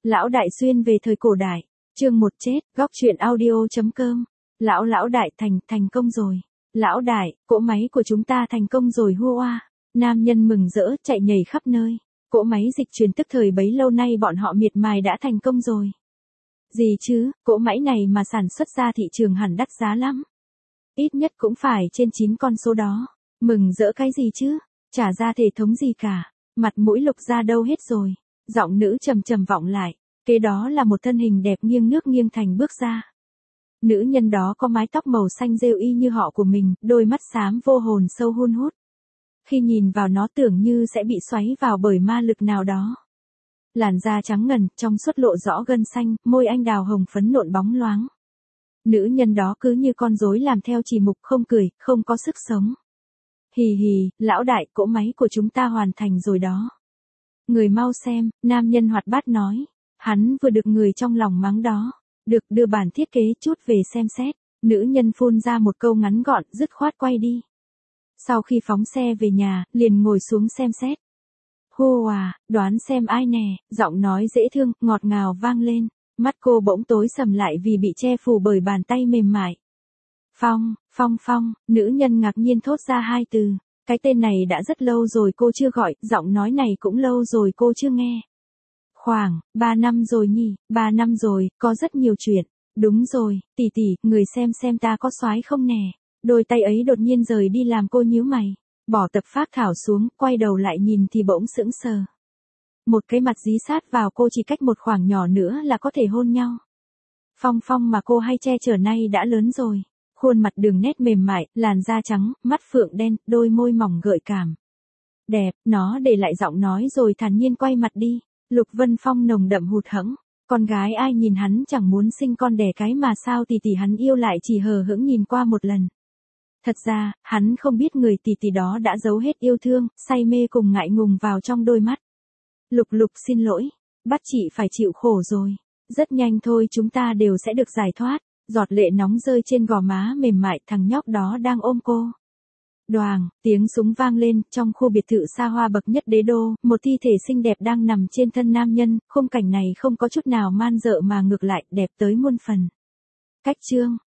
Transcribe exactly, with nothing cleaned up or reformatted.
Lão đại xuyên về thời cổ đại. Chương một chết, góc truyện audio.com. Lão lão đại thành, thành công rồi. Lão đại, cỗ máy của chúng ta thành công rồi hua oa. Nam nhân mừng rỡ, chạy nhảy khắp nơi. Cỗ máy dịch truyền tức thời bấy lâu nay bọn họ miệt mài đã thành công rồi. Gì chứ, cỗ máy này mà sản xuất ra thị trường hẳn đắt giá lắm. Ít nhất cũng phải trên chín con số đó. Mừng rỡ cái gì chứ, chả ra thể thống gì cả. Mặt mũi Lục ra đâu hết rồi. Giọng nữ trầm trầm vọng lại. Kế đó là một thân hình đẹp nghiêng nước nghiêng thành bước ra. Nữ nhân đó có mái tóc màu xanh rêu y như họ của mình, đôi mắt xám vô hồn sâu hun hút. Khi nhìn vào nó tưởng như sẽ bị xoáy vào bởi ma lực nào đó. Làn da trắng ngần, trong suốt lộ rõ gân xanh, môi anh đào hồng phấn nộn bóng loáng. Nữ nhân đó cứ như con rối làm theo chỉ mục, không cười, không có sức sống. Hì hì, lão đại, cỗ máy của chúng ta hoàn thành rồi đó. Người mau xem, nam nhân hoạt bát nói. Hắn vừa được người trong lòng mắng đó. Được, đưa bản thiết kế chút về xem xét. Nữ nhân phun ra một câu ngắn gọn, dứt khoát quay đi. Sau khi phóng xe về nhà, liền ngồi xuống xem xét. Hô à, đoán xem ai nè, giọng nói dễ thương, ngọt ngào vang lên. Mắt cô bỗng tối sầm lại vì bị che phủ bởi bàn tay mềm mại. Phong, Phong Phong, nữ nhân ngạc nhiên thốt ra hai từ. Cái tên này đã rất lâu rồi cô chưa gọi, giọng nói này cũng lâu rồi cô chưa nghe. Khoảng, ba năm rồi nhỉ, ba năm rồi, có rất nhiều chuyện. Đúng rồi, tỷ tỷ, người xem xem ta có soái không nè. Đôi tay ấy đột nhiên rời đi làm cô nhíu mày. Bỏ tập phác thảo xuống, quay đầu lại nhìn thì bỗng sững sờ. Một cái mặt dí sát vào cô chỉ cách một khoảng nhỏ nữa là có thể hôn nhau. Phong Phong mà cô hay che chở nay đã lớn rồi. Khuôn mặt đường nét mềm mại, làn da trắng, mắt phượng đen, đôi môi mỏng gợi cảm. Đẹp, nó để lại giọng nói rồi thản nhiên quay mặt đi. Lục Vân Phong nồng đậm hụt hẫng. Con gái ai nhìn hắn chẳng muốn sinh con đẻ cái mà sao tỷ tỷ hắn yêu lại chỉ hờ hững nhìn qua một lần. Thật ra, hắn không biết người tỷ tỷ đó đã giấu hết yêu thương, say mê cùng ngại ngùng vào trong đôi mắt. Lục Lục xin lỗi, bắt chị phải chịu khổ rồi. Rất nhanh thôi chúng ta đều sẽ được giải thoát. Giọt lệ nóng rơi trên gò má mềm mại, thằng nhóc đó đang ôm cô. Đoàng, tiếng súng vang lên, trong khu biệt thự xa hoa bậc nhất đế đô, một thi thể xinh đẹp đang nằm trên thân nam nhân, khung cảnh này không có chút nào man dợ mà ngược lại, đẹp tới muôn phần. Cách chương,